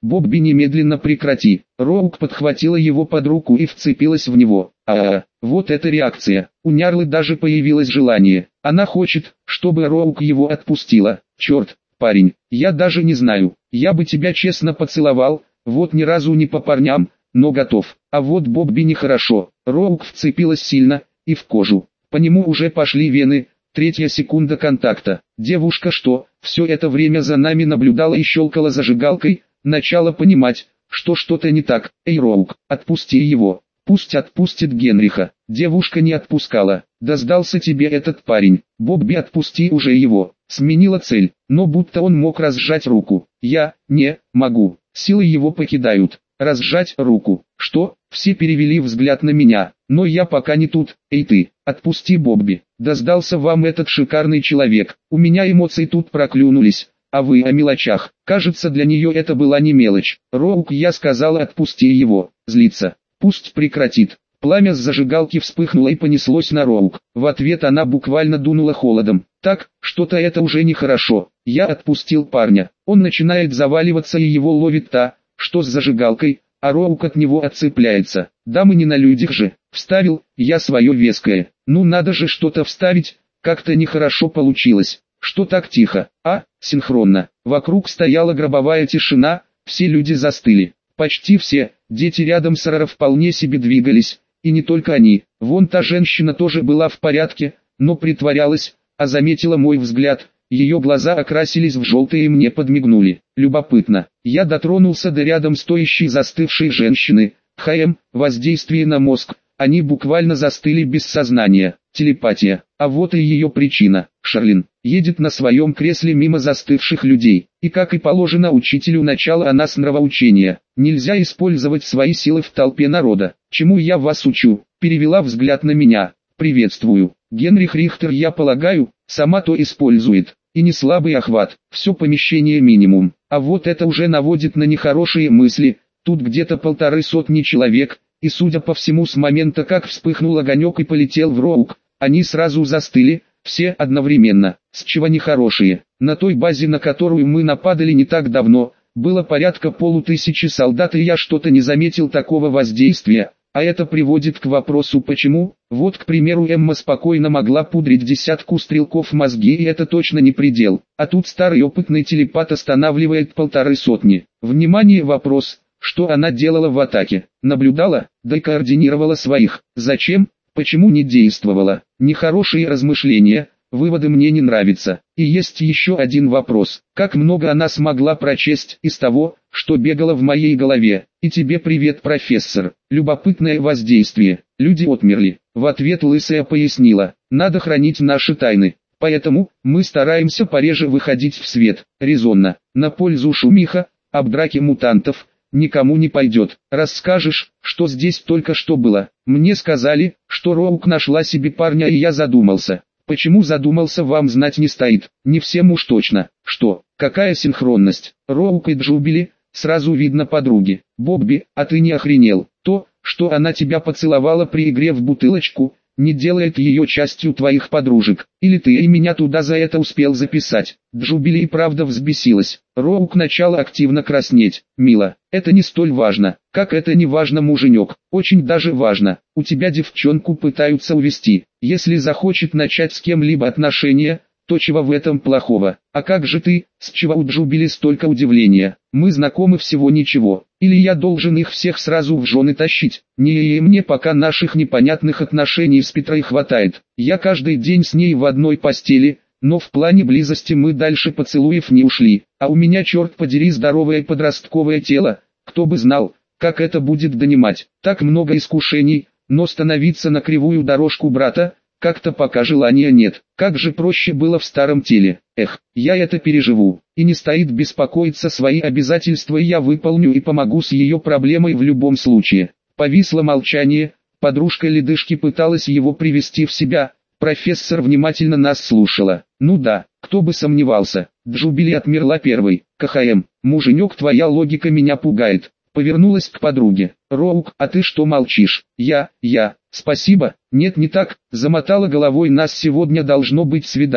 Бобби, немедленно прекрати. Роук подхватила его под руку и вцепилась в него. Вот эта реакция. У Нярлы даже появилось желание. Она хочет, чтобы Роук его отпустила. Черт, парень, я даже не знаю. Я бы тебя честно поцеловал, вот ни разу не по парням, но готов. А вот Бобби нехорошо. Роук вцепилась сильно, и в кожу. По нему уже пошли вены. 3-я секунда контакта. Девушка, что все это время за нами наблюдала и щелкала зажигалкой, начала понимать, что что-то не так. Эй, Роук, отпусти его. Пусть отпустит Генриха. Девушка не отпускала. Да сдался тебе этот парень. Бобби, отпусти уже его. Сменила цель, но будто он мог разжать руку. Я не могу. Силы его покидают. Разжать руку. Что? Все перевели взгляд на меня. Но я пока не тут. Эй ты, отпусти Бобби. Да сдался вам этот шикарный человек. У меня эмоции тут проклюнулись. А вы о мелочах. Кажется, для нее это была не мелочь. Роук, я сказала, отпусти его. Злится. Пусть прекратит. Пламя с зажигалки вспыхнуло и понеслось на Роук. В ответ она буквально дунула холодом. Так, что-то это уже нехорошо. Я отпустил парня. Он начинает заваливаться и его ловит та, что с зажигалкой, а Роук от него отцепляется. Да мы не на людях же. Вставил я свое веское. Ну надо же что-то вставить, как-то нехорошо получилось. Что так тихо? Синхронно. Вокруг стояла гробовая тишина, все люди застыли. Почти все, дети рядом с Рора вполне себе двигались, и не только они. Вон та женщина тоже была в порядке, но притворялась, а заметила мой взгляд. Ее глаза окрасились в желтые и мне подмигнули. Любопытно. Я дотронулся до рядом стоящей застывшей женщины. Воздействие на мозг. Они буквально застыли без сознания. Телепатия. А вот и ее причина. Шарлин едет на своем кресле мимо застывших людей. И как и положено учителю начала она с нравоучения. Нельзя использовать свои силы в толпе народа. Чему я вас учу? Перевела взгляд на меня. Приветствую. Генрих Рихтер, я полагаю, сама то использует. И не слабый охват. Все помещение минимум. А вот это уже наводит на нехорошие мысли. Тут где-то 150 человек. И судя по всему, с момента как вспыхнул огонек и полетел в Роук, они сразу застыли, все одновременно. С чего нехорошие? На той базе, на которую мы нападали не так давно, было порядка 500 солдат, и я что-то не заметил такого воздействия. А это приводит к вопросу почему. Вот, к примеру, Эмма спокойно могла пудрить 10 стрелков мозги, и это точно не предел. А тут старый опытный телепат останавливает 150. Внимание, вопрос. Что она делала в атаке? Наблюдала, да и координировала своих. Зачем? Почему не действовала? Нехорошие размышления, выводы мне не нравятся. И есть еще один вопрос. Как много она смогла прочесть из того, что бегало в моей голове? И тебе привет, профессор. Любопытное воздействие. Люди отмерли. В ответ Лысая пояснила. Надо хранить наши тайны. Поэтому мы стараемся пореже выходить в свет. Резонно. На пользу шумиха, об драке мутантов никому не пойдет. Расскажешь, что здесь только что было? Мне сказали, что Роук нашла себе парня, и я задумался. Почему задумался, вам знать не стоит. Не всем уж точно. Что? Какая синхронность? Роук и Джубили, сразу видно подруги. Бобби, а ты не охренел? То, что она тебя поцеловала при игре в бутылочку, не делает ее частью твоих подружек. Или ты и меня туда за это успел записать? Джубили и правда взбесилась. Роук начала активно краснеть. Мила, это не столь важно. Как это не важно, муженек? Очень даже важно. У тебя девчонку пытаются увести. Если захочет начать с кем-либо отношения, то чего в этом плохого? А как же ты, с чего у Джубили столько удивления? Мы знакомы всего ничего. Или я должен их всех сразу в жены тащить? Не, мне пока наших непонятных отношений с Петрой хватает. Я каждый день с ней в одной постели, но в плане близости мы дальше поцелуев не ушли. А у меня, черт подери, здоровое подростковое тело. Кто бы знал, как это будет донимать. Так много искушений, но становиться на кривую дорожку брата, как-то пока желания нет. Как же проще было в старом теле. Эх, я это переживу. И не стоит беспокоиться, свои обязательства я выполню и помогу с ее проблемой в любом случае. Повисло молчание, подружка ледышки пыталась его привести в себя. Профессор внимательно нас слушала. Ну да, кто бы сомневался. Джубили отмерла первой. Муженек, твоя логика меня пугает. Повернулась к подруге. Роук, а ты что молчишь? Спасибо, нет, не так, замотала головой, нас сегодня должно быть свидание.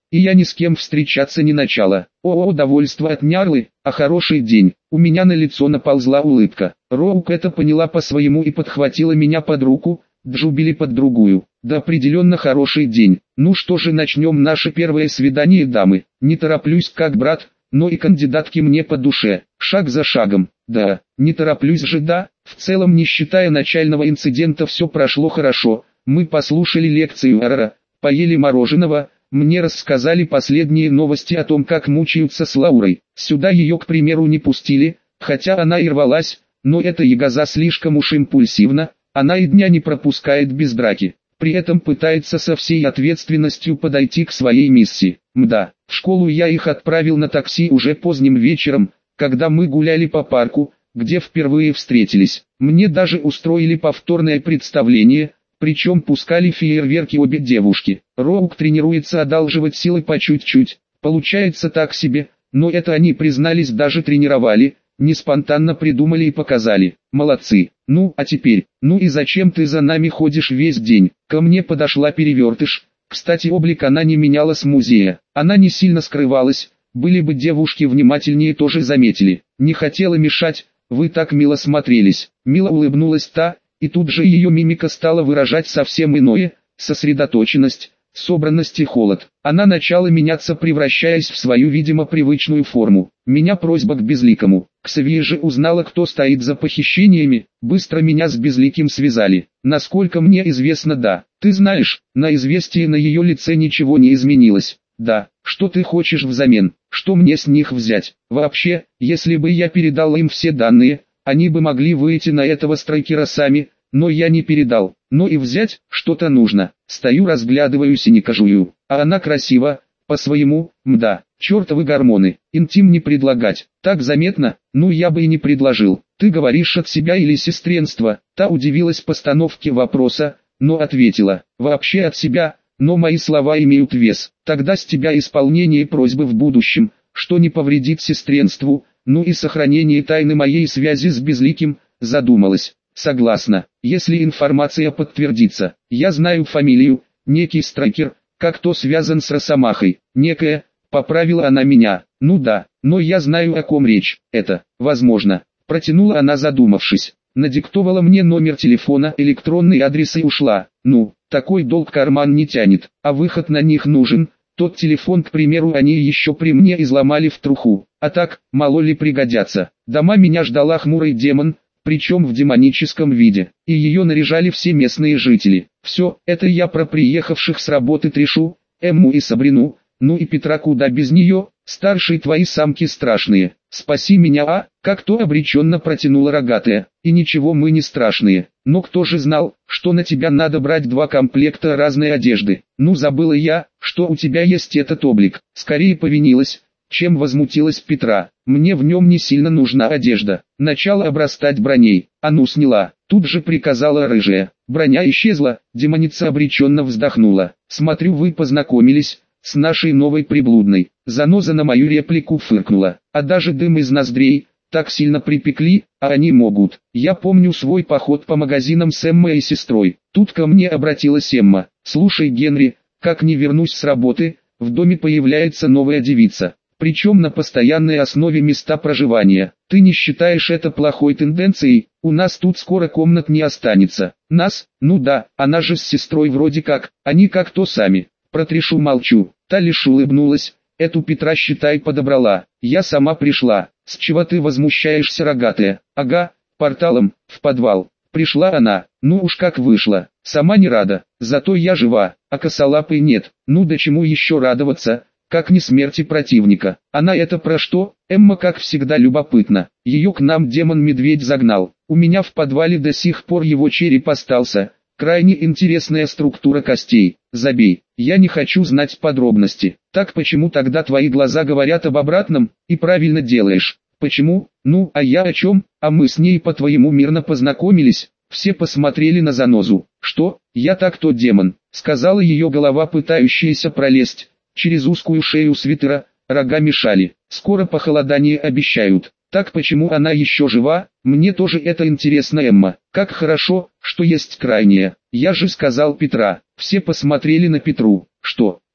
и я ни с кем встречаться не начала. О, довольство от Нярлы, а хороший день. У меня на лицо наползла улыбка. Роук это поняла по-своему и подхватила меня под руку, Джубили под другую. Да определенно хороший день. Ну что же, начнем наше первое свидание, дамы. Не тороплюсь как брат, но и кандидатки мне по душе. Шаг за шагом. Да, не тороплюсь же, да. В целом, не считая начального инцидента, все прошло хорошо. Мы послушали лекцию Эрора, поели мороженого, мне рассказали последние новости о том, как мучаются с Лаурой. Сюда ее, к примеру, не пустили, хотя она и рвалась, но эта ягоза слишком уж импульсивна, она и дня не пропускает без драки. При этом пытается со всей ответственностью подойти к своей миссии. Мда, в школу я их отправил на такси уже поздним вечером, когда мы гуляли по парку, где впервые встретились. Мне даже устроили повторное представление, причем пускали фейерверки обе девушки. Роук тренируется одалживать силы по чуть-чуть, получается так себе, но это они признались, даже тренировали, не спонтанно придумали и показали. Молодцы. Ну, а теперь, ну и зачем ты за нами ходишь весь день? Ко мне подошла Перевертыш. Кстати, облик она не меняла с музея. Она не сильно скрывалась, были бы девушки внимательнее, тоже заметили. Не хотела мешать, вы так мило смотрелись. Мило улыбнулась та, и тут же ее мимика стала выражать совсем иное, сосредоточенность, собранность и холод. Она начала меняться, превращаясь в свою, видимо, привычную форму. Меня просьба к Безликому. Ксавье же узнала, кто стоит за похищениями, быстро меня с Безликим связали. Насколько мне известно, да. Ты знаешь, на известие на ее лице ничего не изменилось. Да, что ты хочешь взамен, что мне с них взять? Вообще, если бы я передал им все данные, они бы могли выйти на этого страйкера сами, но я не передал. Но и взять что-то нужно. Стою, разглядываю синекожую, а она красива, по-своему, мда. Чертовы гормоны, интим не предлагать, так заметно, ну я бы и не предложил. Ты говоришь от себя или сестренства? Та удивилась постановке вопроса, но ответила, вообще от себя, но мои слова имеют вес. Тогда с тебя исполнение просьбы в будущем, что не повредит сестренству, ну и сохранение тайны моей связи с Безликим, задумалась. Согласна, если информация подтвердится. Я знаю фамилию, некий страйкер, как то связан с Росомахой, некая, поправила она меня. Ну да, но я знаю, о ком речь. Это, возможно, протянула она, задумавшись. Надиктовала мне номер телефона, электронный адрес и ушла. Ну, такой долг карман не тянет, а выход на них нужен. Тот телефон, к примеру, они еще при мне изломали в труху. А так, мало ли пригодятся. Дома меня ждала хмурый демон, причем в демоническом виде, и ее наряжали все местные жители. Все, это я про приехавших с работы Тришу, Эмму и Сабрину, ну и Петра, куда без нее, старшие твои самки страшные. Спаси меня, а, как то обреченно протянула рогатая, и ничего, мы не страшные, но кто же знал, что на тебя надо брать 2 комплекта разной одежды. Ну забыла я, что у тебя есть этот облик, скорее повинилась, чем возмутилась Петра. Мне в нем не сильно нужна одежда. Начала обрастать броней. А ну сняла. Тут же приказала рыжая. Броня исчезла. Демоница обреченно вздохнула. Смотрю, вы познакомились с нашей новой приблудной. Заноза на мою реплику фыркнула. А даже дым из ноздрей так сильно припекли, а они могут. Я помню свой поход по магазинам с Эммой и сестрой. Тут ко мне обратилась Эмма. Слушай, Генри, как не вернусь с работы, в доме появляется новая девица. Причем на постоянной основе места проживания. Ты не считаешь это плохой тенденцией? У нас тут скоро комнат не останется. Нас? Ну да, она же с сестрой вроде как, они как то сами. Про Тришу молчу. Та лишь улыбнулась. Эту Петра, считай, подобрала. Я сама пришла. С чего ты возмущаешься, рогатая? Ага, порталом, в подвал. Пришла она, ну уж как вышла. Сама не рада, зато я жива, а косолапой нет. Ну да чему еще радоваться? Как не смерти противника. Она это про что? Эмма, как всегда, любопытна. Ее к нам демон-медведь загнал. У меня в подвале до сих пор его череп остался. Крайне интересная структура костей. Забей, я не хочу знать подробности. Так почему тогда твои глаза говорят об обратном? И правильно делаешь. Почему? Ну, а я о чем? А мы с ней по-твоему мирно познакомились. Все посмотрели на занозу. Что? Я так-то демон, сказала ее голова, пытающаяся пролезть через узкую шею свитера, рога мешали. Скоро похолодание обещают. Так почему она еще жива? Мне тоже это интересно, Эмма. Как хорошо, что есть крайняя. Я же сказал Петра. Все посмотрели на Петру. Что?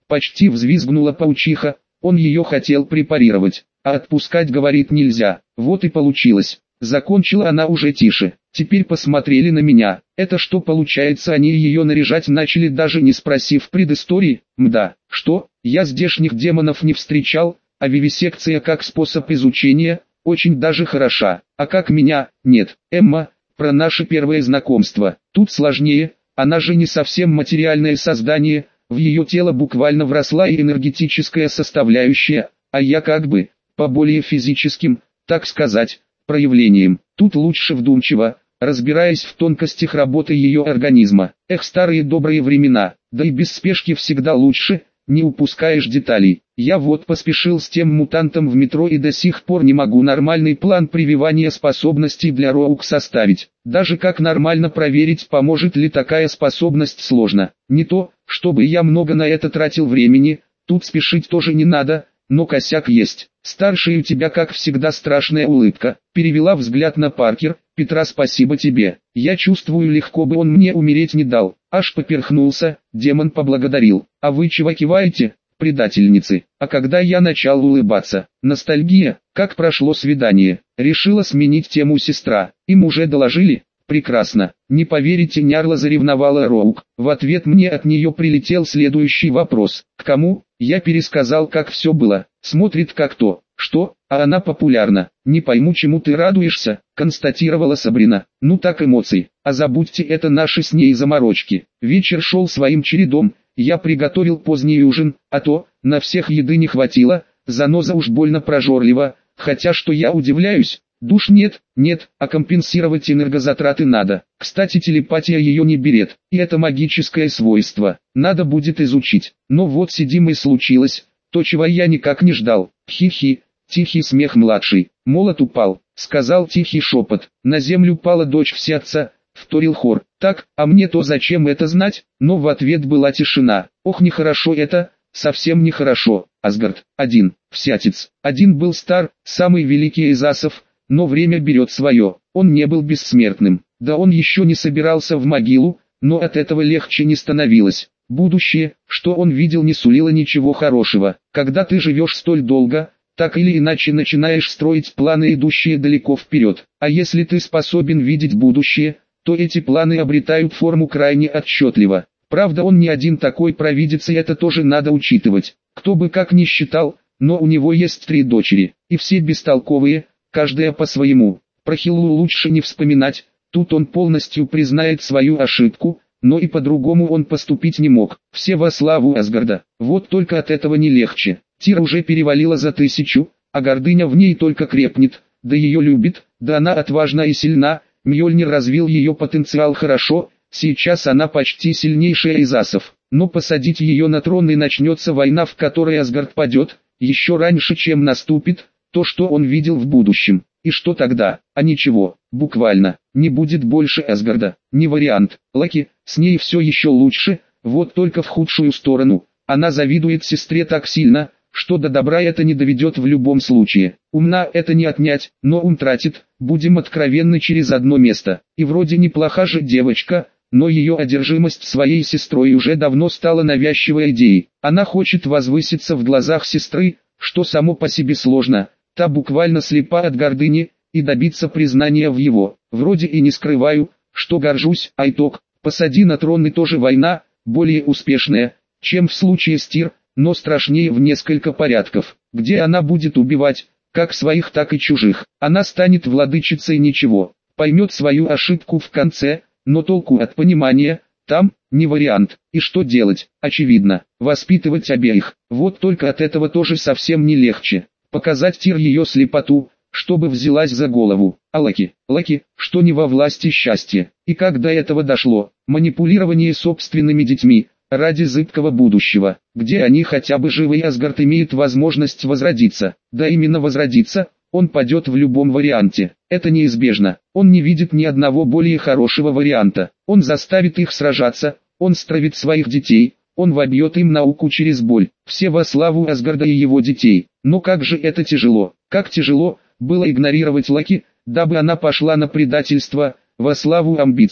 Почти взвизгнула паучиха, он ее хотел препарировать, а отпускать, говорит, нельзя. Вот и получилось. Закончила она уже тише. Теперь посмотрели на меня. Это что получается, они ее наряжать начали, даже не спросив предыстории? Мда, что? Я здешних демонов не встречал, а вивисекция как способ изучения очень даже хороша. А как меня? Нет. Эмма, про наше первое знакомство. Тут сложнее, она же не совсем материальное создание, в ее тело буквально вросла и энергетическая составляющая, а я как бы, по более физическим, так сказать, проявлениям. Тут лучше вдумчиво, разбираясь в тонкостях работы ее организма. Эх, старые добрые времена, да и без спешки всегда лучше, не упускаешь деталей. Я вот поспешил с тем мутантом в метро и до сих пор не могу нормальный план прививания способностей для Роук составить. Даже как нормально проверить, поможет ли такая способность, сложно. Не то, чтобы я много на это тратил времени, тут спешить тоже не надо, но косяк есть. Старший, у тебя как всегда страшная улыбка. Перевела взгляд на Паркер. Петра, спасибо тебе. Я чувствую, легко бы он мне умереть не дал. Аж поперхнулся, демон поблагодарил. А вы чего киваете, предательницы? А когда я начал улыбаться, ностальгия, как прошло свидание, решила сменить тему сестра. Им уже доложили? Прекрасно. Не поверите, Нярла заревновала Роук. В ответ мне от нее прилетел следующий вопрос. К кому? Я пересказал, как все было. Смотрит как то. Что? А она популярна. Не пойму, чему ты радуешься, констатировала Сабрина. Ну так, эмоций. А забудьте, это наши с ней заморочки. Вечер шел своим чередом. Я приготовил поздний ужин, а то, на всех еды не хватило. Заноза уж больно прожорлива. Хотя что я удивляюсь? Душ нет, а компенсировать энергозатраты надо. Кстати, телепатия ее не берет, и это магическое свойство. Надо будет изучить. Но вот сидим и случилось, то чего я никак не ждал. Хи-хи, тихий смех младший. Молот упал, сказал тихий шепот. На землю пала дочь всеотца, вторил хор. Так, а мне-то зачем это знать? Но в ответ была тишина. Ох, нехорошо это, совсем нехорошо. Асгард, один, всятец. Один был стар, самый великий из асов. Но время берет свое, он не был бессмертным, да он еще не собирался в могилу, но от этого легче не становилось. Будущее, что он видел, не сулило ничего хорошего. Когда ты живешь столь долго, так или иначе начинаешь строить планы, идущие далеко вперед. А если ты способен видеть будущее, то эти планы обретают форму крайне отчетливо. Правда, он не один такой провидец, и это тоже надо учитывать. Кто бы как ни считал, но у него есть 3 дочери, и все бестолковые, каждая по-своему. Про Хиллу лучше не вспоминать, тут он полностью признает свою ошибку, но и по-другому он поступить не мог. Все во славу Асгарда, вот только от этого не легче. Тира уже перевалила за 1000, а гордыня в ней только крепнет, да ее любит, да она отважна и сильна, Мьёльнир развил ее потенциал хорошо, сейчас она почти сильнейшая из асов. Но посадить ее на трон и начнется война, в которой Асгард падет, еще раньше, чем наступит то, что он видел в будущем. И что тогда? А ничего, буквально, не будет больше Асгарда. Не вариант. Локи, с ней все еще лучше, вот только в худшую сторону. Она завидует сестре так сильно, что до добра это не доведет в любом случае. Умна это не отнять, но ум тратит, будем откровенны, через одно место. И вроде неплоха же девочка, но ее одержимость своей сестрой уже давно стала навязчивой идеей. Она хочет возвыситься в глазах сестры, что само по себе сложно. Та буквально слепа от гордыни, и добиться признания в его. Вроде и не скрываю, что горжусь, а итог, посади на трон и тоже война, более успешная, чем в случае с Тир, но страшнее в несколько порядков, где она будет убивать, как своих, так и чужих. Она станет владычицей ничего, поймет свою ошибку в конце, но толку от понимания, там, не вариант. И что делать? Очевидно, воспитывать обеих. Вот только от этого тоже совсем не легче. Показать Тир ее слепоту, чтобы взялась за голову. А Локи, что не во власти счастья. И как до этого дошло? Манипулирование собственными детьми, ради зыбкого будущего, где они хотя бы живы, и Асгард имеет возможность возродиться. Да именно возродиться, он падет в любом варианте. Это неизбежно. Он не видит ни одного более хорошего варианта. Он заставит их сражаться, он стравит своих детей, он вобьет им науку через боль. Все во славу Асгарда и его детей. Но как же это тяжело. Как тяжело было игнорировать Локи, дабы она пошла на предательство, во славу амбиций,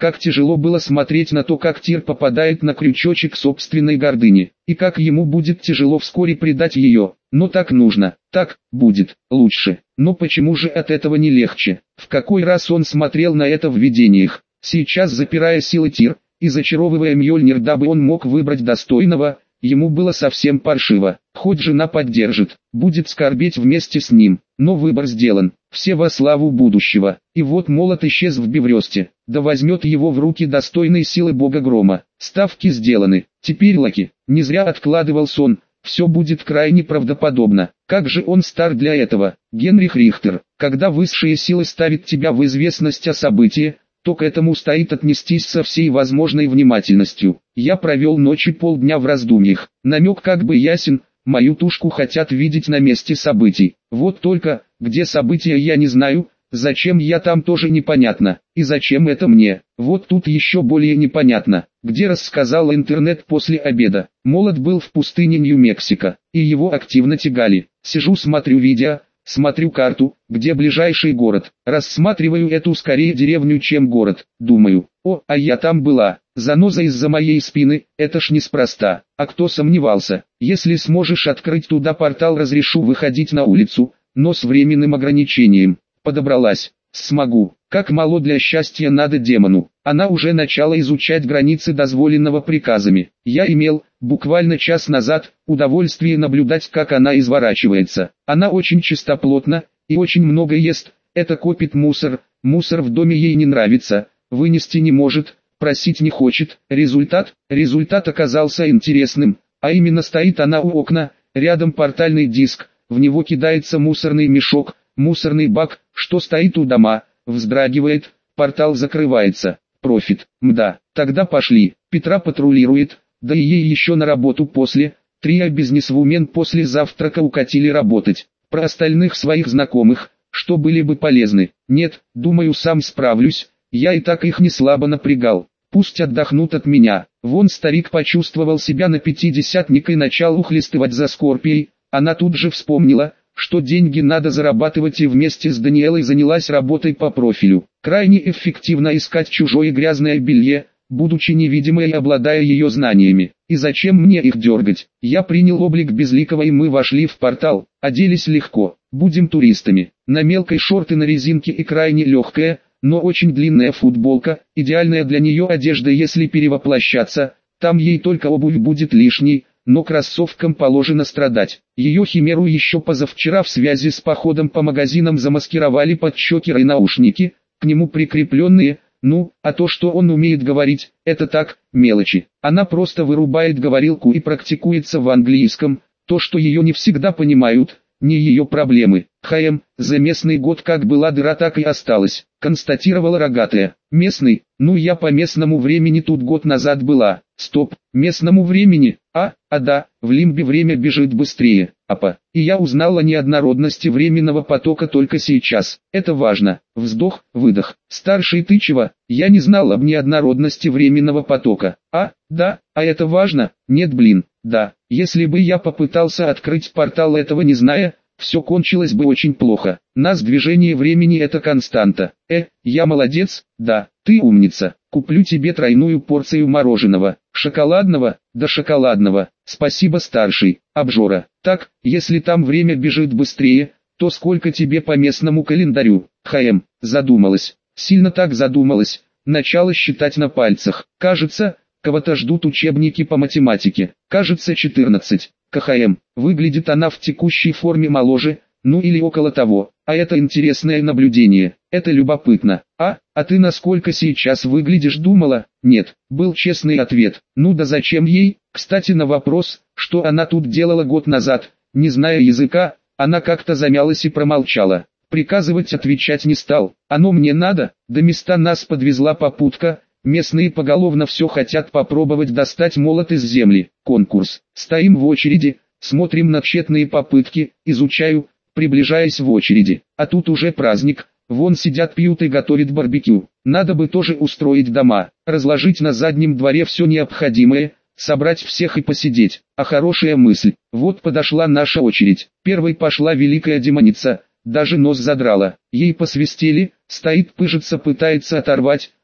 Как тяжело было смотреть на то, как Тир попадает на крючочек собственной гордыни, и как ему будет тяжело вскоре предать ее. Но так нужно, так будет лучше. Но почему же от этого не легче? В какой раз он смотрел на это в видениях? Сейчас, запирая силы Тир и зачаровывая Мьёльнир, дабы он мог выбрать достойного, ему было совсем паршиво. Хоть жена поддержит, будет скорбеть вместе с ним, но выбор сделан, все во славу будущего. И вот молот исчез в Беврёсте, да возьмет его в руки достойной силы бога грома. Ставки сделаны, теперь Локи не зря откладывал сон, все будет крайне правдоподобно. Как же он стар для этого, Генрих Рихтер. Когда высшие силы ставят тебя в известность о событии, то к этому стоит отнестись со всей возможной внимательностью. Я провел ночи полдня в раздумьях. Намек как бы ясен, мою тушку хотят видеть на месте событий. Вот только, где события я не знаю, зачем я там тоже непонятно. И зачем это мне? Вот тут еще более непонятно. Где рассказал интернет после обеда. Молот был в пустыне Нью-Мексико, и его активно тягали. Сижу, смотрю видео. Смотрю карту, где ближайший город, рассматриваю эту скорее деревню, чем город, думаю, а я там была, заноза из-за моей спины, это ж неспроста, а кто сомневался, если сможешь открыть туда портал, разрешу выходить на улицу, но с временным ограничением, подобралась, смогу, как мало для счастья надо демону, она уже начала изучать границы дозволенного приказами, я имел, буквально час назад, удовольствие наблюдать, как она изворачивается. Она очень чистоплотна и очень много ест, это копит мусор в доме ей не нравится, вынести не может, просить не хочет. Результат оказался интересным, а именно стоит она у окна, рядом портальный диск, в него кидается мусорный мешок, мусорный бак, что стоит у дома, вздрагивает, портал закрывается. Профит, мда, тогда пошли, Петра патрулирует. Да и ей еще на работу после, трио бизнесвумен после завтрака укатили работать. Про остальных своих знакомых, что были бы полезны. Нет, думаю, сам справлюсь, я и так их не слабо напрягал. Пусть отдохнут от меня. Вон старик почувствовал себя на 50-ник и начал ухлестывать за Скорпией. Она тут же вспомнила, что деньги надо зарабатывать, и вместе с Даниэлой занялась работой по профилю. Крайне эффективно искать чужое грязное белье, будучи невидимой и обладая ее знаниями. И зачем мне их дергать? Я принял облик безликого, и мы вошли в портал, оделись легко, будем туристами. На мелкой шорты на резинке и крайне легкая, но очень длинная футболка, идеальная для нее одежда, если перевоплощаться, там ей только обувь будет лишней, но кроссовкам положено страдать. Ее химеру еще позавчера в связи с походом по магазинам замаскировали под чокеры и наушники, к нему прикрепленные. Ну, а то, что он умеет говорить, это так, мелочи. Она просто вырубает говорилку и практикуется в английском. То, что ее не всегда понимают, не ее проблемы. За местный год как была дыра, так и осталась, констатировала рогатая. Местный, ну я по местному времени тут год назад была. Стоп, местному времени? Да, в Лимбе время бежит быстрее. И я узнала о неоднородности временного потока только сейчас. Это важно. Вздох, выдох. Старший, ты чего? Я не знал об неоднородности временного потока. Да, это важно? Нет, блин, да. Если бы я попытался открыть портал, этого не зная, все кончилось бы очень плохо. Нас движение времени — это константа. Я молодец, да, ты умница. Куплю тебе тройную порцию мороженого. Шоколадного, да шоколадного. Спасибо, старший. Обжора. Так, если там время бежит быстрее, то сколько тебе по местному календарю? Задумалась. Сильно так задумалась. Начала считать на пальцах. Кажется, кого-то ждут учебники по математике. Кажется, 14. Выглядит она в текущей форме моложе, ну или около того. А это интересное наблюдение, это любопытно. А ты насколько сейчас выглядишь, думала? Нет, был честный ответ. Ну да зачем ей? Кстати, на вопрос, что она тут делала год назад, не зная языка, она как-то замялась и промолчала. Приказывать отвечать не стал. Оно мне надо? До места нас подвезла попутка. Местные поголовно все хотят попробовать достать молот из земли. Конкурс. Стоим в очереди, смотрим на тщетные попытки, изучаю, приближаясь в очереди. А тут уже праздник, вон сидят, пьют и готовят барбекю. Надо бы тоже устроить дома, разложить на заднем дворе все необходимое, собрать всех и посидеть. А хорошая мысль. Вот подошла наша очередь. Первой пошла великая демоница, даже нос задрала. Ей посвистели, стоит, пыжится, пытается оторвать.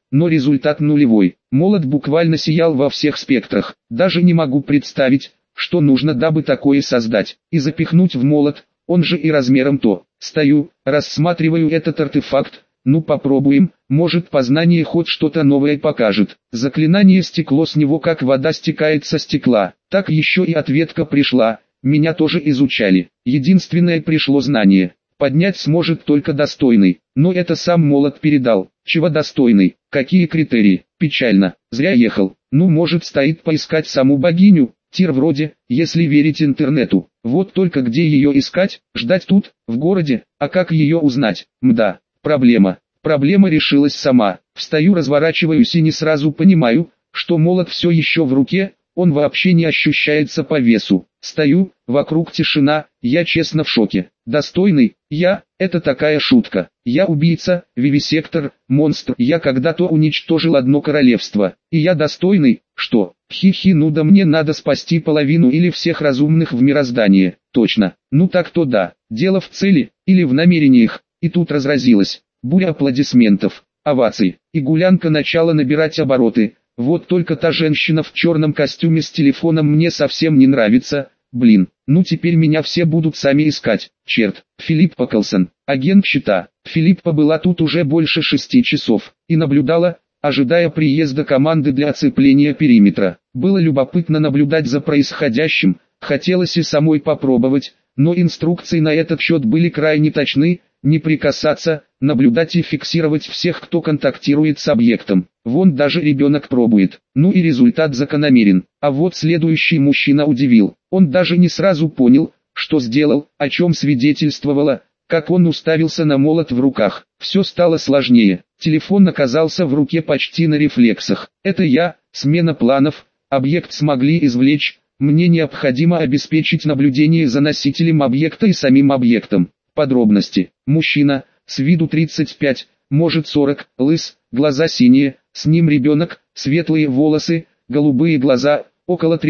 но результат нулевой. Молот буквально сиял во всех спектрах. Даже не могу представить, что нужно, дабы такое создать. И запихнуть в молот, он же и размером то. Стою, рассматриваю этот артефакт. Ну попробуем, может познание хоть что-то новое покажет. Заклинание стекло с него, как вода стекает со стекла. Так еще и ответка пришла. Меня тоже изучали. Единственное пришло знание. Поднять сможет только достойный. Но это сам молот передал. Чего достойный? Какие критерии? Печально. Зря ехал. Ну может стоит поискать саму богиню? Тир вроде, если верить интернету. Вот только где ее искать? Ждать тут, в городе? А как ее узнать? Мда. Проблема. Проблема решилась сама. Встаю, разворачиваюсь и не сразу понимаю, что молот все еще в руке, он вообще не ощущается по весу. Стою, вокруг тишина, я честно в шоке. Достойный, это такая шутка. Я убийца, вивисектор, монстр. Я когда-то уничтожил одно королевство. И я достойный, что? Хи-хи, ну да мне надо спасти половину или всех разумных в мироздании. Точно. Ну так то да. Дело в цели, или в намерениях. И тут разразилась буря аплодисментов, оваций, и гулянка начала набирать обороты. Вот только та женщина в черном костюме с телефоном мне совсем не нравится. Блин, ну теперь меня все будут сами искать. Черт, Филиппа Колсон, агент щита. Филиппа была тут уже больше 6 часов и наблюдала, ожидая приезда команды для оцепления периметра. Было любопытно наблюдать за происходящим, хотелось и самой попробовать, но инструкции на этот счет были крайне точны. Не прикасаться, наблюдать и фиксировать всех, кто контактирует с объектом. Вон даже ребенок пробует. Ну и результат закономерен. А вот следующий мужчина удивил. Он даже не сразу понял, что сделал, о чем свидетельствовало, как он уставился на молот в руках. Все стало сложнее. Телефон оказался в руке почти на рефлексах. Это смена планов, объект смогли извлечь. Мне необходимо обеспечить наблюдение за носителем объекта и самим объектом. Подробности. Мужчина, с виду 35, может 40, лыс, глаза синие, с ним ребенок, светлые волосы, голубые глаза, около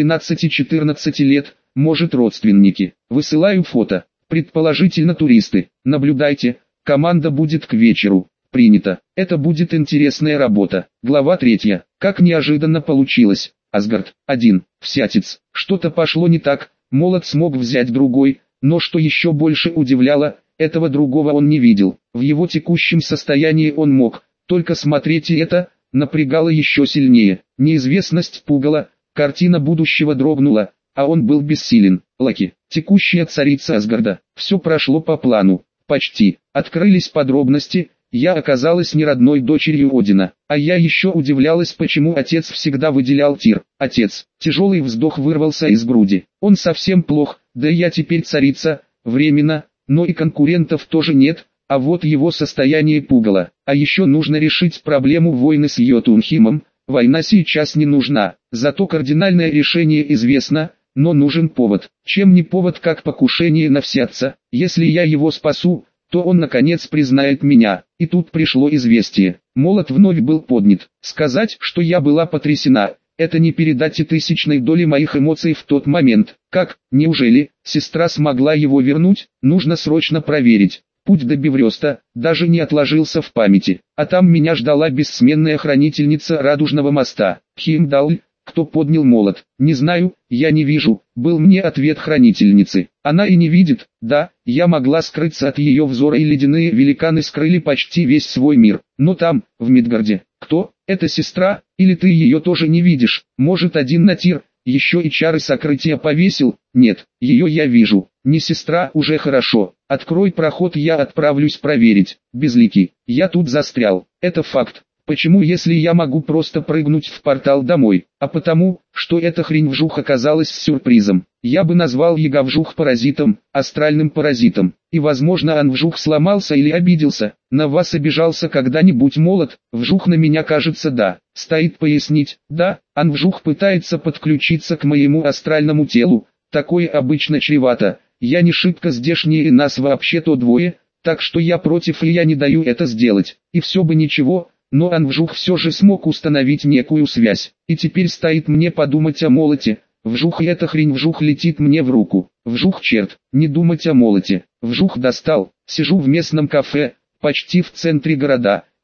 13-14 лет, может родственники. Высылаю фото. Предположительно туристы. Наблюдайте, команда будет к вечеру. Принято. Это будет интересная работа. Глава 3. Как неожиданно получилось. Асгард. 1. Всятец. Что-то пошло не так, молот смог взять другой. Но что еще больше удивляло, этого другого он не видел. В его текущем состоянии он мог только смотреть, и это напрягало еще сильнее. Неизвестность пугала, картина будущего дрогнула, а он был бессилен. Лаки, текущая царица Асгарда. Все прошло по плану. Почти. Открылись подробности. Я оказалась не родной дочерью Одина. А я еще удивлялась, почему отец всегда выделял Тир. Отец. Тяжелый вздох вырвался из груди. Он совсем плох, да я теперь царица, временно, но и конкурентов тоже нет, а вот его состояние пугало. А еще нужно решить проблему войны с Йотунхимом. Война сейчас не нужна, зато кардинальное решение известно, но нужен повод. Чем не повод, как покушение на всятца? Если я его спасу, то он наконец признает меня. И тут пришло известие. Молот вновь был поднят. Сказать, что я была потрясена, это не передать и тысячной доли моих эмоций в тот момент. Как, неужели, сестра смогла его вернуть? Нужно срочно проверить. Путь до Бевреста даже не отложился в памяти. А там меня ждала бессменная хранительница Радужного моста. Химдаль, кто поднял молот? Не знаю, я не вижу, был мне ответ хранительницы. Она и не видит, да, я могла скрыться от ее взора, и ледяные великаны скрыли почти весь свой мир. Но там, в Мидгарде, кто? Это сестра, или ты ее тоже не видишь? Может, один на Тир, еще и чары сокрытия повесил? Нет, ее я вижу. Не сестра, уже хорошо. Открой проход, я отправлюсь проверить. Безликий, я тут застрял. Это факт. Почему, если я могу просто прыгнуть в портал домой? А потому, что эта хрень вжух оказалась сюрпризом. Я бы назвал Яга-вжух паразитом, астральным паразитом. И возможно, он-вжух сломался или обиделся. На вас обижался когда-нибудь молот? Вжух на меня, кажется, да. Стоит пояснить, да, он-вжух пытается подключиться к моему астральному телу. Такое обычно чревато. Я не шибко здешний, и нас вообще-то двое, так что я против, и я не даю это сделать. И все бы ничего. Но он-вжух все же смог установить некую связь. И теперь стоит мне подумать о молоте. Вжух, и эта хрень вжух летит мне в руку. Вжух, черт, не думать о молоте. Вжух достал. Сижу в местном кафе, почти в центре города.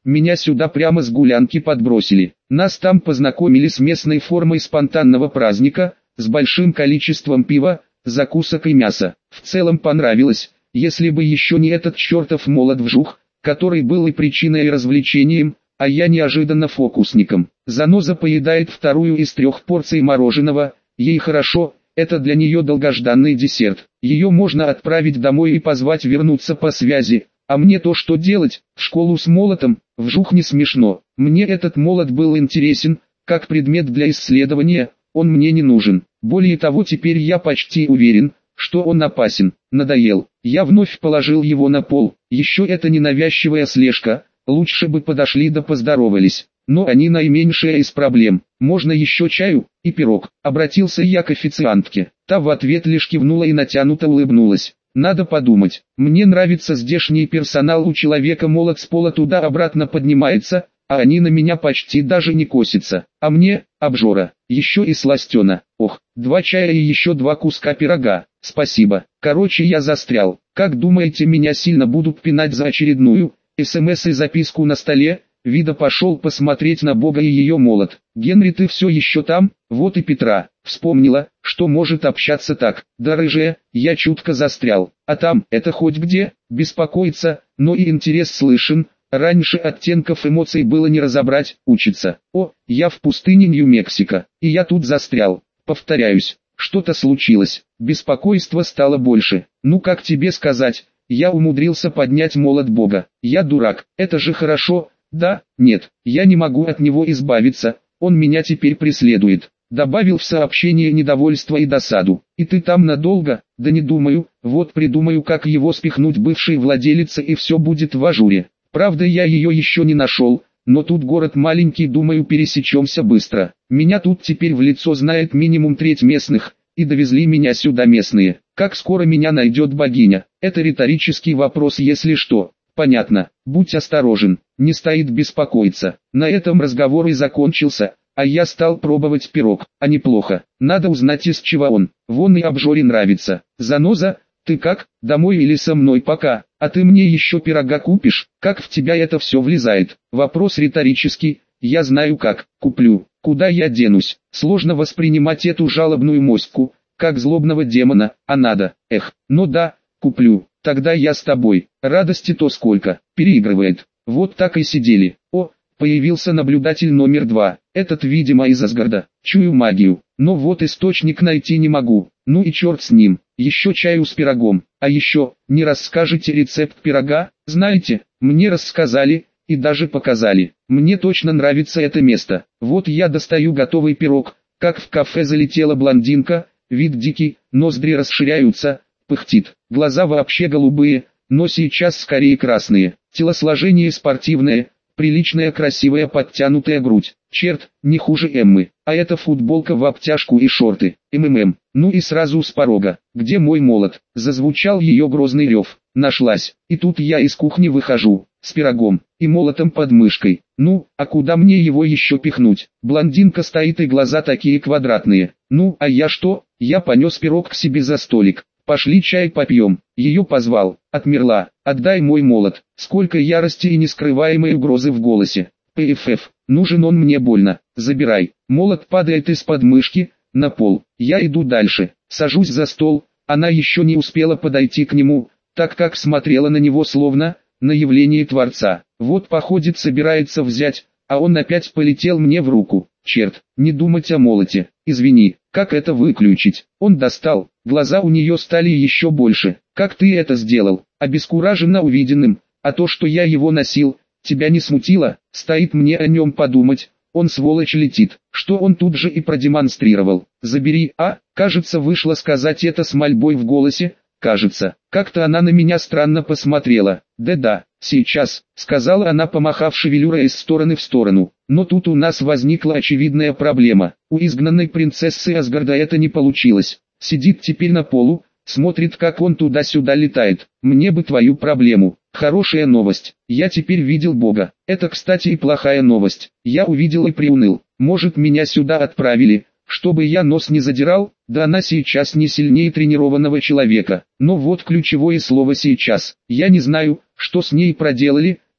Меня сюда прямо с гулянки подбросили. Нас там познакомили с местной формой спонтанного праздника, с большим количеством пива, закусок и мяса. В целом понравилось, если бы еще не этот чертов молот-вжух, который был и причиной и развлечением, а я неожиданно фокусником. Заноза поедает вторую из 3 порций мороженого, ей хорошо, это для нее долгожданный десерт. Ее можно отправить домой и позвать вернуться по связи, а мне то что делать, в школу с молотом, вжух не смешно. Мне этот молот был интересен, как предмет для исследования, он мне не нужен. Более того, теперь я почти уверен, что он опасен. Надоел. Я вновь положил его на пол. Еще это ненавязчивая слежка, лучше бы подошли да поздоровались. Но они наименьшая из проблем. Можно еще чаю и пирог. Обратился я к официантке. Та в ответ лишь кивнула и натянуто улыбнулась. Надо подумать. Мне нравится здешний персонал, у человека молот с пола туда-обратно поднимается, а они на меня почти даже не косятся. А мне, обжора, еще и сластена. Ох, 2 чая и еще 2 куска пирога. Спасибо. Короче, я застрял. Как думаете, меня сильно будут пинать за очередную СМС и записку на столе? Вида пошел посмотреть на Бога и ее молот. Генри, ты все еще там? Вот и Петра. Вспомнила, что может общаться так. Да рыжая, я чутко застрял. А там, это хоть где, беспокоится, но и интерес слышен. Раньше оттенков эмоций было не разобрать, учится. О, я в пустыне Нью-Мексико, и я тут застрял. Повторяюсь, что-то случилось, беспокойство стало больше. Ну как тебе сказать, я умудрился поднять молот Бога. Я дурак, это же хорошо. Да, нет, я не могу от него избавиться, он меня теперь преследует. Добавил в сообщение недовольство и досаду. И ты там надолго? Да не думаю, вот придумаю, как его спихнуть бывшей владелице, и все будет в ажуре. Правда, я ее еще не нашел, но тут город маленький, думаю, пересечемся быстро. Меня тут теперь в лицо знает минимум 1/3 местных, и довезли меня сюда местные. Как скоро меня найдет богиня? Это риторический вопрос, если что. Понятно, будь осторожен, не стоит беспокоиться. На этом разговор и закончился, а я стал пробовать пирог, а неплохо. Надо узнать, из чего он. Вон и обжоре нравится. Заноза, ты как, домой или со мной пока? А ты мне еще пирога купишь? Как в тебя это все влезает? Вопрос риторический, я знаю как, куплю. Куда я денусь? Сложно воспринимать эту жалобную моську, как злобного демона, а надо, ну да, куплю. Тогда я с тобой. Радости-то сколько. Переигрывает. Вот так и сидели. О, появился наблюдатель номер 2. Этот, видимо, из Асгарда. Чую магию. Но вот источник найти не могу. Ну и черт с ним. Еще чаю с пирогом. А еще, не расскажете рецепт пирога? Знаете, мне рассказали, и даже показали. Мне точно нравится это место. Вот я достаю готовый пирог. Как в кафе залетела блондинка. Вид дикий, ноздри расширяются. Пыхтит. Глаза вообще голубые, но сейчас скорее красные. Телосложение спортивное, приличная красивая подтянутая грудь. Черт, не хуже Эммы. А это футболка в обтяжку и шорты. МММ. Ну и сразу с порога. Где мой молот? Зазвучал ее грозный рев. Нашлась. И тут я из кухни выхожу, с пирогом и молотом под мышкой. Ну, а куда мне его еще пихнуть? Блондинка стоит и глаза такие квадратные. Ну, а я что? Я понес пирог к себе за столик. Пошли чай попьем. Ее позвал. Отмерла. Отдай мой молот. Сколько ярости и нескрываемой угрозы в голосе. ПФФ. Нужен он мне больно. Забирай. Молот падает из-под мышки, на пол. Я иду дальше. Сажусь за стол. Она еще не успела подойти к нему, так как смотрела на него словно на явление Творца. Вот походит, собирается взять, а он опять полетел мне в руку. Черт, не думать о молоте. Извини, как это выключить? Он достал. Глаза у нее стали еще больше. Как ты это сделал? Обескураженно увиденным. А то, что я его носил, тебя не смутило? Стоит мне о нем подумать. Он сволочь летит. Что он тут же и продемонстрировал. Забери, кажется, вышло сказать это с мольбой в голосе. Кажется, как-то она на меня странно посмотрела. Да-да, сейчас, сказала она, помахав шевелюрой из стороны в сторону. Но тут у нас возникла очевидная проблема. У изгнанной принцессы Асгарда это не получилось. Сидит теперь на полу, смотрит, как он туда-сюда летает. Мне бы твою проблему. Хорошая новость. Я теперь видел Бога. Это, кстати, и плохая новость. Я увидел и приуныл. Может, меня сюда отправили, чтобы я нос не задирал? Да она сейчас не сильнее тренированного человека. Но вот ключевое слово «сейчас». Я не знаю, что с ней проделали,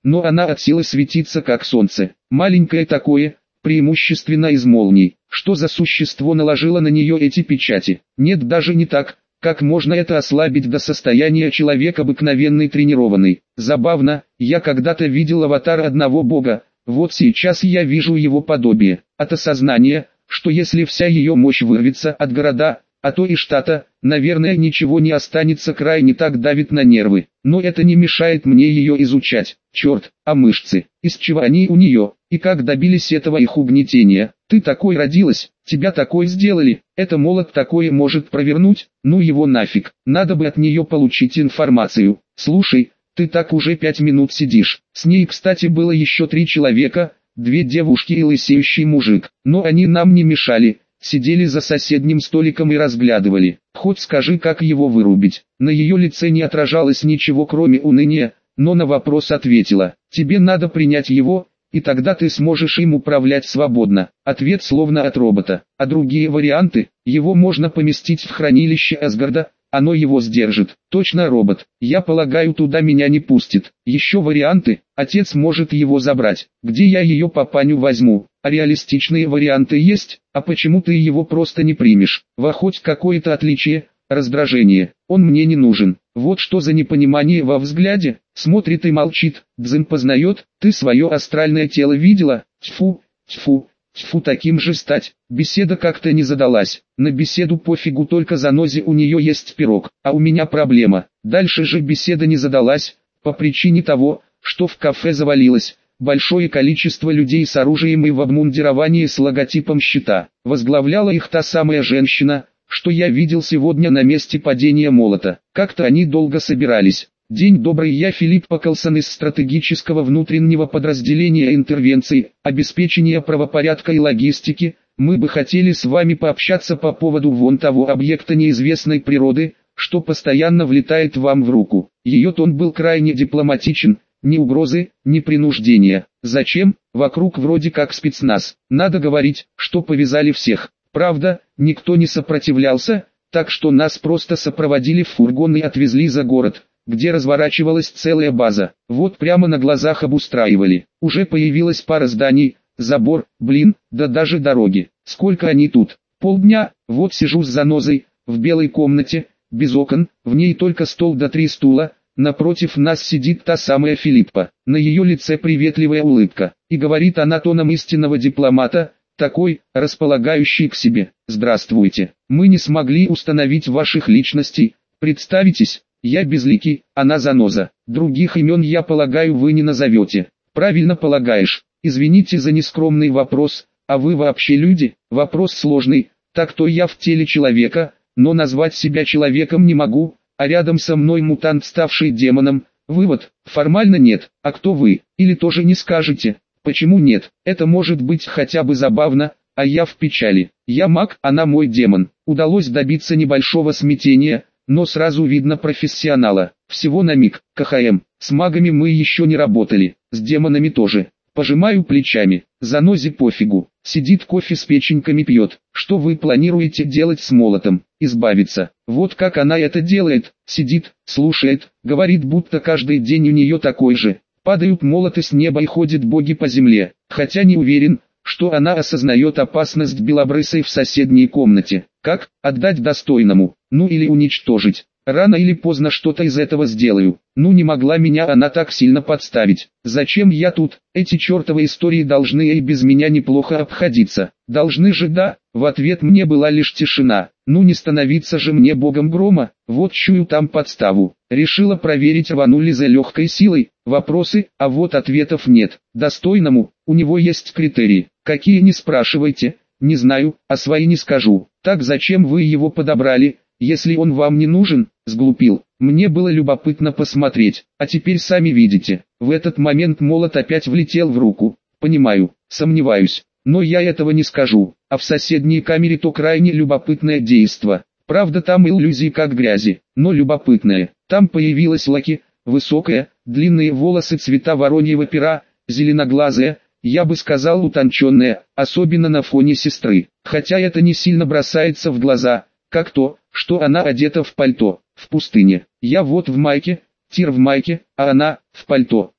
но она от силы светится как солнце. Маленькое такое, преимущественно из молний. Что за существо наложило на нее эти печати? Нет, даже не так. Как можно это ослабить до состояния человек обыкновенный тренированный? Забавно, я когда-то видел аватар одного бога, вот сейчас я вижу его подобие. От осознания, что если вся ее мощь вырвется от города, а то и штата, наверное ничего не останется, крайне так давит на нервы. Но это не мешает мне ее изучать. Черт, а мышцы, из чего они у нее, и как добились этого их угнетения? Ты такой родилась, тебя такой сделали, это молот такое может провернуть, ну его нафиг, надо бы от нее получить информацию. Слушай, ты так уже 5 минут сидишь, с ней кстати было еще 3 человека, 2 девушки и лысеющий мужик, но они нам не мешали. Сидели за соседним столиком и разглядывали. Хоть скажи, как его вырубить. На ее лице не отражалось ничего кроме уныния, но на вопрос ответила: тебе надо принять его, и тогда ты сможешь им управлять свободно. Ответ словно от робота. А другие варианты, его можно поместить в хранилище Асгарда, оно его сдержит. Точно робот. Я полагаю, туда меня не пустит. Еще варианты, отец может его забрать. Где я ее папаню возьму? А реалистичные варианты есть, а почему ты его просто не примешь? Во хоть какое-то отличие, раздражение. Он мне не нужен. Вот что за непонимание во взгляде. Смотрит и молчит. Дзин познает, ты свое астральное тело видела? Тьфу, тьфу. Тьфу, таким же стать. Беседа как-то не задалась. На беседу пофигу, только занозе у нее есть пирог, а у меня проблема. Дальше же беседа не задалась, по причине того, что в кафе завалилось большое количество людей с оружием и в обмундировании с логотипом щита. Возглавляла их та самая женщина, что я видел сегодня на месте падения молота. Как-то они долго собирались. День добрый, я Филипп Поколсон из стратегического внутреннего подразделения интервенций, обеспечения правопорядка и логистики. Мы бы хотели с вами пообщаться по поводу вон того объекта неизвестной природы, что постоянно влетает вам в руку. Ее тон был крайне дипломатичен, ни угрозы, ни принуждения. Зачем? Вокруг вроде как спецназ. Надо говорить, что повязали всех. Правда, никто не сопротивлялся, так что нас просто сопроводили в фургон и отвезли за город, где разворачивалась целая база. Вот прямо на глазах обустраивали. Уже появилась пара зданий, забор, да даже дороги. Сколько они тут? Полдня. Вот сижу с занозой, в белой комнате, без окон, в ней только стол да 3 стула. Напротив нас сидит та самая Филиппа. На ее лице приветливая улыбка. И говорит она тоном истинного дипломата, такой, располагающий к себе. Здравствуйте. Мы не смогли установить ваших личностей. Представитесь. Я Безликий, она Заноза. Других имен, я полагаю, вы не назовете. Правильно полагаешь. Извините за нескромный вопрос, а вы вообще люди? Вопрос сложный. Так-то я в теле человека, но назвать себя человеком не могу, а рядом со мной мутант, ставший демоном. Вывод: формально нет. А кто вы? Или тоже не скажете? Почему нет? Это может быть хотя бы забавно, а я в печали. Я маг, она мой демон. Удалось добиться небольшого смятения, но сразу видно профессионала. Всего на миг. КХМ. С магами мы еще не работали, с демонами тоже. Пожимаю плечами. Занозе пофигу. Сидит, кофе с печеньками пьет. Что вы планируете делать с молотом? Избавиться. Вот как она это делает. Сидит, слушает, говорит, будто каждый день у нее такой же. Падают молоты с неба и ходят боги по земле. Хотя не уверен, что она осознает опасность белобрысой в соседней комнате. Как? Отдать достойному? Ну или уничтожить. Рано или поздно что-то из этого сделаю. Ну не могла меня она так сильно подставить. Зачем я тут? Эти чертовы истории должны и без меня неплохо обходиться. Должны же, да. В ответ мне была лишь тишина. Ну не становиться же мне богом грома. Вот чую там подставу. Решила проверить, рванули за легкой силой. Вопросы, а вот ответов нет. Достойному, у него есть критерии. Какие, не спрашивайте. Не знаю, а свои не скажу. Так зачем вы его подобрали, если он вам не нужен? Сглупил. Мне было любопытно посмотреть. А теперь сами видите. В этот момент молот опять влетел в руку. Понимаю, сомневаюсь. Но я этого не скажу. А в соседней камере то крайне любопытное действо. Правда, там иллюзии как грязи, но любопытное. Там появилась Лаки, высокая, длинные волосы цвета вороньего пера, зеленоглазая, я бы сказал утонченная, особенно на фоне сестры. Хотя это не сильно бросается в глаза, как то, что она одета в пальто, в пустыне. Я вот в майке, Тир в майке, а она в пальто.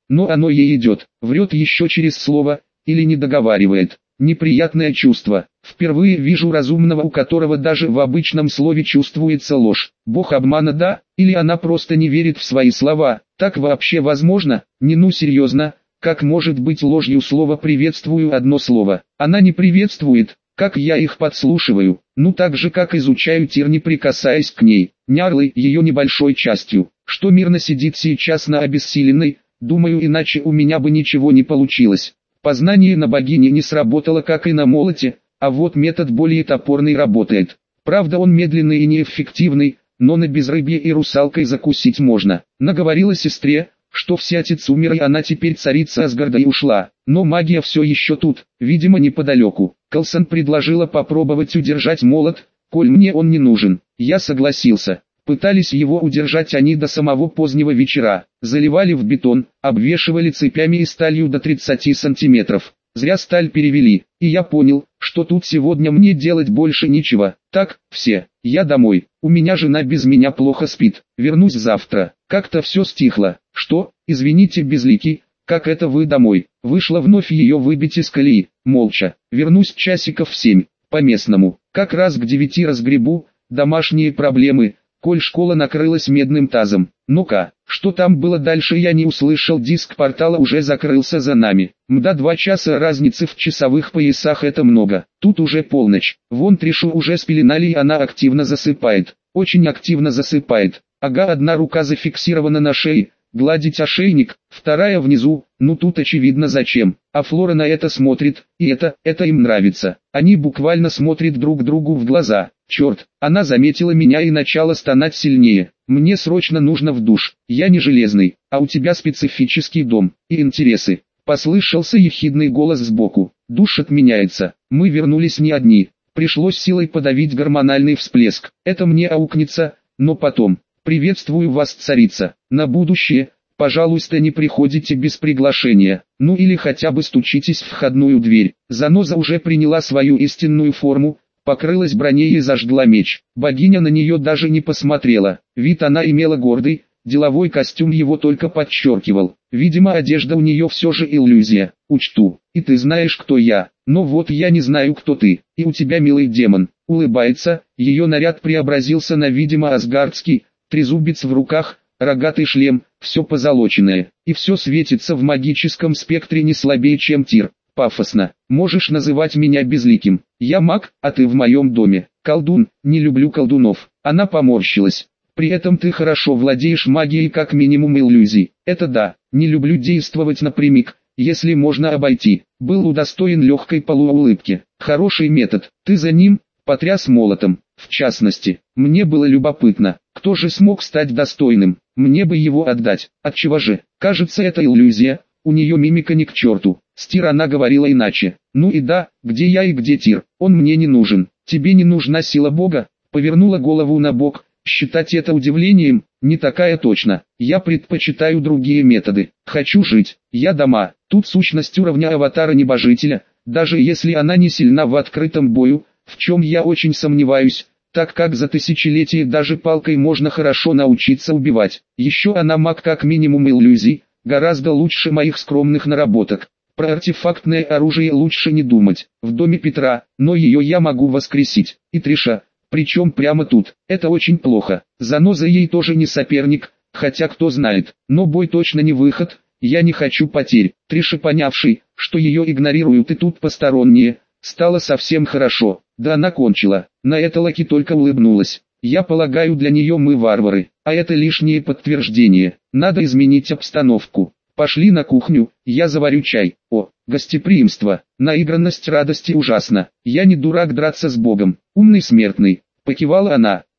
но оно ей идет, врет еще через слово, или не договаривает. Неприятное чувство. Впервые вижу разумного, у которого даже в обычном слове чувствуется ложь. Бог обмана, да? Или она просто не верит в свои слова? Так вообще возможно? Не, ну серьезно, как может быть ложью слово «приветствую» одно слово? Она не приветствует, как я их подслушиваю, ну так же как изучаю Тир, не прикасаясь к ней, Нярлой, ее небольшой частью, что мирно сидит сейчас на обессиленной, думаю, иначе у меня бы ничего не получилось. Познание на богине не сработало, как и на молоте, а вот метод более топорный работает. Правда, он медленный и неэффективный, но на безрыбье и русалкой закусить можно. Наговорила сестре, что вся отец умер и она теперь царица Асгарда и ушла. Но магия все еще тут, видимо неподалеку. Калсон предложила попробовать удержать молот, коль мне он не нужен. Я согласился. Пытались его удержать они до самого позднего вечера, заливали в бетон, обвешивали цепями и сталью до 30 сантиметров. Зря сталь перевели, и я понял, что тут сегодня мне делать больше нечего. Так, все, я домой, у меня жена без меня плохо спит, вернусь завтра. Как-то все стихло. Что, извините, безликий, как это вы домой? Вышло вновь ее выбить из колеи, молча. Вернусь часиков в 7, по местному, как раз к 9 разгребу, домашние проблемы. Коль школа накрылась медным тазом. Ну-ка, что там было дальше, я не услышал, диск портала уже закрылся за нами. Мда, 2 часа разницы в часовых поясах, это много. Тут уже полночь. Вон Тришу уже спеленали и она активно засыпает. Очень активно засыпает. Ага, одна рука зафиксирована на шее, гладить ошейник, вторая внизу, ну тут очевидно зачем. А Флора на это смотрит, и это им нравится. Они буквально смотрят друг другу в глаза. Черт, она заметила меня и начала стонать сильнее. Мне срочно нужно в душ. Я не железный, а у тебя специфический дом и интересы. Послышался ехидный голос сбоку. Душ отменяется. Мы вернулись не одни. Пришлось силой подавить гормональный всплеск. Это мне аукнется, но потом. Приветствую вас, царица. На будущее, пожалуйста, не приходите без приглашения. Ну или хотя бы стучитесь в входную дверь. Заноза уже приняла свою истинную форму. Покрылась броней и зажгла меч. Богиня на нее даже не посмотрела. Вид она имела гордый, деловой костюм его только подчеркивал. Видимо, одежда у нее все же иллюзия. Учту. И ты знаешь, кто я. Но вот я не знаю, кто ты. И у тебя милый демон. Улыбается. Ее наряд преобразился на видимо асгардский. Трезубец в руках, рогатый шлем, все позолоченное. И все светится в магическом спектре не слабее, чем Тир. Пафосно. Можешь называть меня безликим. Я маг, а ты в моем доме. Колдун, не люблю колдунов. Она поморщилась. При этом ты хорошо владеешь магией, как минимум иллюзий. Это да, не люблю действовать напрямик, если можно обойти. Был удостоен легкой полуулыбки. Хороший метод. Ты за ним? Потряс молотом. В частности, мне было любопытно, кто же смог стать достойным. Мне бы его отдать. Отчего же? Кажется, это иллюзия. У нее мимика не к черту. С Тир она говорила иначе. Ну и да, где я и где Тир? Он мне не нужен. Тебе не нужна сила Бога? Повернула голову на бок. Считать это удивлением, не такая точно. Я предпочитаю другие методы. Хочу жить. Я дома. Тут сущность уровня аватара-небожителя, даже если она не сильна в открытом бою, в чем я очень сомневаюсь, так как за тысячелетия даже палкой можно хорошо научиться убивать. Еще она маг как минимум иллюзий, гораздо лучше моих скромных наработок. Про артефактное оружие лучше не думать. В доме Петра, но ее я могу воскресить. И Триша, причем прямо тут. Это очень плохо. Заноза ей тоже не соперник, хотя кто знает. Но бой точно не выход. Я не хочу потерь. Триша, понявший, что ее игнорируют и тут посторонние, стало совсем хорошо. Да она кончила. На это Лаки только улыбнулась. Я полагаю, для нее мы варвары, а это лишнее подтверждение. Надо изменить обстановку. Пошли на кухню, я заварю чай. О, гостеприимство, наигранность радости ужасно. Я не дурак драться с Богом. Умный смертный. Покивала она.